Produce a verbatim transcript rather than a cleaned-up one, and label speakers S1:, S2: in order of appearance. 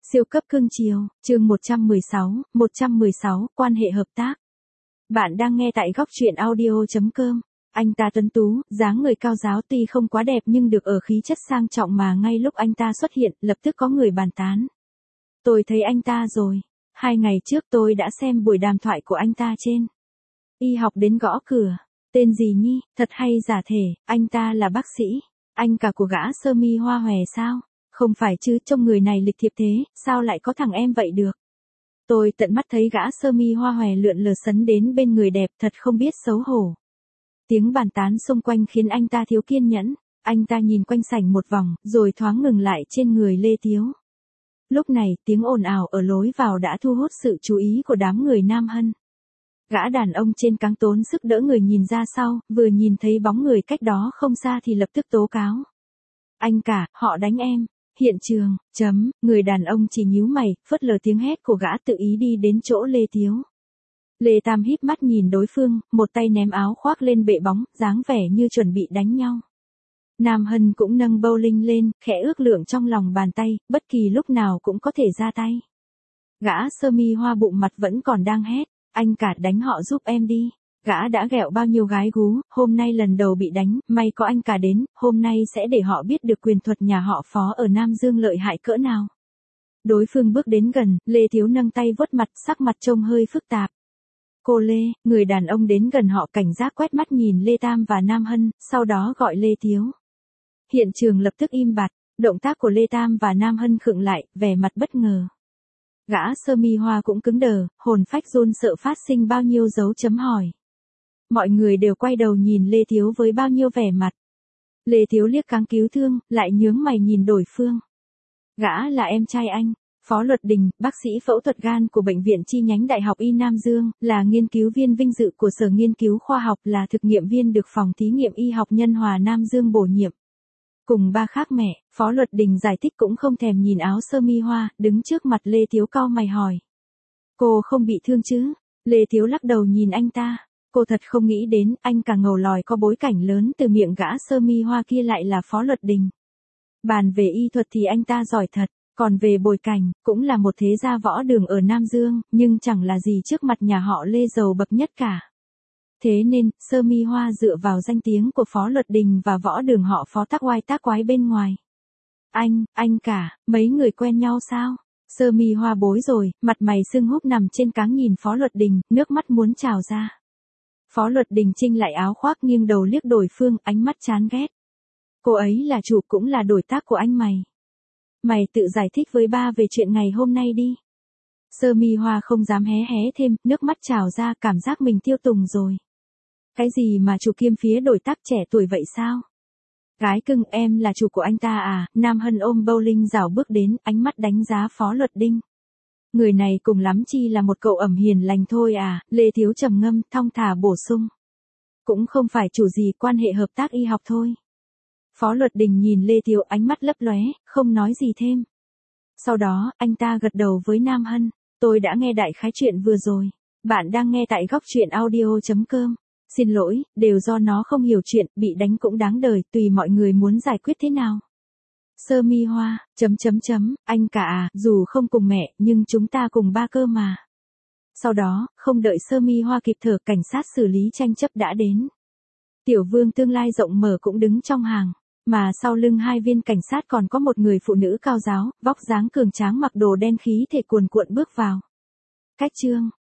S1: Siêu cấp cưng chiều, chương một trăm mười sáu, một trăm mười sáu, quan hệ hợp tác. Bạn đang nghe tại góc truyện audio chấm com. Anh ta tuấn tú, dáng người cao ráo tuy không quá đẹp nhưng được ở khí chất sang trọng mà ngay lúc anh ta xuất hiện, lập tức có người bàn tán. Tôi thấy anh ta rồi. Hai ngày trước tôi đã xem buổi đàm thoại của anh ta trên Y học đến gõ cửa. Tên gì Nhi, thật hay giả thể, anh ta là bác sĩ. Anh cả của gã sơ mi hoa hòe sao? Không phải chứ, trông người này lịch thiệp thế, sao lại có thằng em vậy được? Tôi tận mắt thấy gã sơ mi hoa hòe lượn lờ sấn đến bên người đẹp, thật không biết xấu hổ. Tiếng bàn tán xung quanh khiến anh ta thiếu kiên nhẫn, anh ta nhìn quanh sảnh một vòng, rồi thoáng ngừng lại trên người Lê Thiếu. Lúc này, tiếng ồn ào ở lối vào đã thu hút sự chú ý của đám người Nam Hân. Gã đàn ông trên cáng tốn sức đỡ người nhìn ra sau, vừa nhìn thấy bóng người cách đó không xa thì lập tức tố cáo. Anh cả, họ đánh em. Hiện trường, chấm, người đàn ông chỉ nhíu mày, phớt lờ tiếng hét của gã tự ý đi đến chỗ Lê Thiếu. Lê Tam híp mắt nhìn đối phương, một tay ném áo khoác lên bệ bóng, dáng vẻ như chuẩn bị đánh nhau. Nam Hân cũng nâng bowling lên, khẽ ước lượng trong lòng bàn tay, bất kỳ lúc nào cũng có thể ra tay. Gã sơ mi hoa bụng mặt vẫn còn đang hét, anh cả đánh họ giúp em đi. Gã đã ghẹo bao nhiêu gái gú, hôm nay lần đầu bị đánh, may có anh cả đến, hôm nay sẽ để họ biết được quyền thuật nhà họ Phó ở Nam Dương lợi hại cỡ nào. Đối phương bước đến gần, Lê Thiếu nâng tay vuốt mặt, sắc mặt trông hơi phức tạp. Cô Lê, người đàn ông đến gần họ cảnh giác quét mắt nhìn Lê Tam và Nam Hân, sau đó gọi Lê Thiếu. Hiện trường lập tức im bặt, động tác của Lê Tam và Nam Hân khựng lại, vẻ mặt bất ngờ. Gã sơ mi hoa cũng cứng đờ, hồn phách run sợ phát sinh bao nhiêu dấu chấm hỏi. Mọi người đều quay đầu nhìn Lê Thiếu với bao nhiêu vẻ mặt. Lê Thiếu liếc cáng cứu thương, lại nhướng mày nhìn đối phương. Gã là em trai anh, Phó Luật Đình, bác sĩ phẫu thuật gan của Bệnh viện chi nhánh Đại học Y Nam Dương, là nghiên cứu viên vinh dự của Sở Nghiên cứu Khoa học, là thực nghiệm viên được Phòng Thí nghiệm Y học Nhân hòa Nam Dương bổ nhiệm. Cùng ba khác mẹ, Phó Luật Đình giải thích cũng không thèm nhìn áo sơ mi hoa, đứng trước mặt Lê Thiếu cau mày hỏi. Cô không bị thương chứ? Lê Thiếu lắc đầu nhìn anh ta. Cô thật không nghĩ đến, anh cả ngầu lòi có bối cảnh lớn từ miệng gã sơ mi hoa kia lại là Phó Luật Đình. Bàn về y thuật thì anh ta giỏi thật, còn về bối cảnh, cũng là một thế gia võ đường ở Nam Dương, nhưng chẳng là gì trước mặt nhà họ Lê giàu bậc nhất cả. Thế nên, sơ mi hoa dựa vào danh tiếng của Phó Luật Đình và võ đường họ Phó tác oai tác quái bên ngoài. Anh, anh cả, mấy người quen nhau sao? Sơ mi hoa bối rồi, mặt mày sưng húp nằm trên cáng nhìn Phó Luật Đình, nước mắt muốn trào ra. Phó Luật Đình chinh lại áo khoác nghiêng đầu liếc đối phương, ánh mắt chán ghét. Cô ấy là chủ cũng là đối tác của anh mày. Mày tự giải thích với ba về chuyện ngày hôm nay đi. Sơ mi hoa không dám hé hé thêm, nước mắt trào ra, cảm giác mình tiêu tùng rồi. Cái gì mà chủ kiêm phía đối tác trẻ tuổi vậy sao? Gái cưng, em là chủ của anh ta à? Nam Hân ôm bowling rảo bước đến, ánh mắt đánh giá Phó Luật Đình. Người này cùng lắm chi là một cậu ẩm hiền lành thôi à? Lê Thiếu trầm ngâm, thong thả bổ sung. Cũng không phải chủ gì, quan hệ hợp tác y học thôi. Phó Luật Đình nhìn Lê Thiếu, ánh mắt lấp lóe, không nói gì thêm. Sau đó, anh ta gật đầu với Nam Hân. Tôi đã nghe đại khái chuyện vừa rồi. Bạn đang nghe tại góc truyện audio chấm com. Xin lỗi, đều do nó không hiểu chuyện, bị đánh cũng đáng đời, tùy mọi người muốn giải quyết thế nào. Sơ mi hoa, chấm chấm chấm, anh cả à, dù không cùng mẹ, nhưng chúng ta cùng ba cơ mà. Sau đó, không đợi sơ mi hoa kịp thở, cảnh sát xử lý tranh chấp đã đến. Tiểu vương tương lai rộng mở cũng đứng trong hàng, mà sau lưng hai viên cảnh sát còn có một người phụ nữ cao ráo, vóc dáng cường tráng mặc đồ đen khí thể cuồn cuộn bước vào. Cách chương,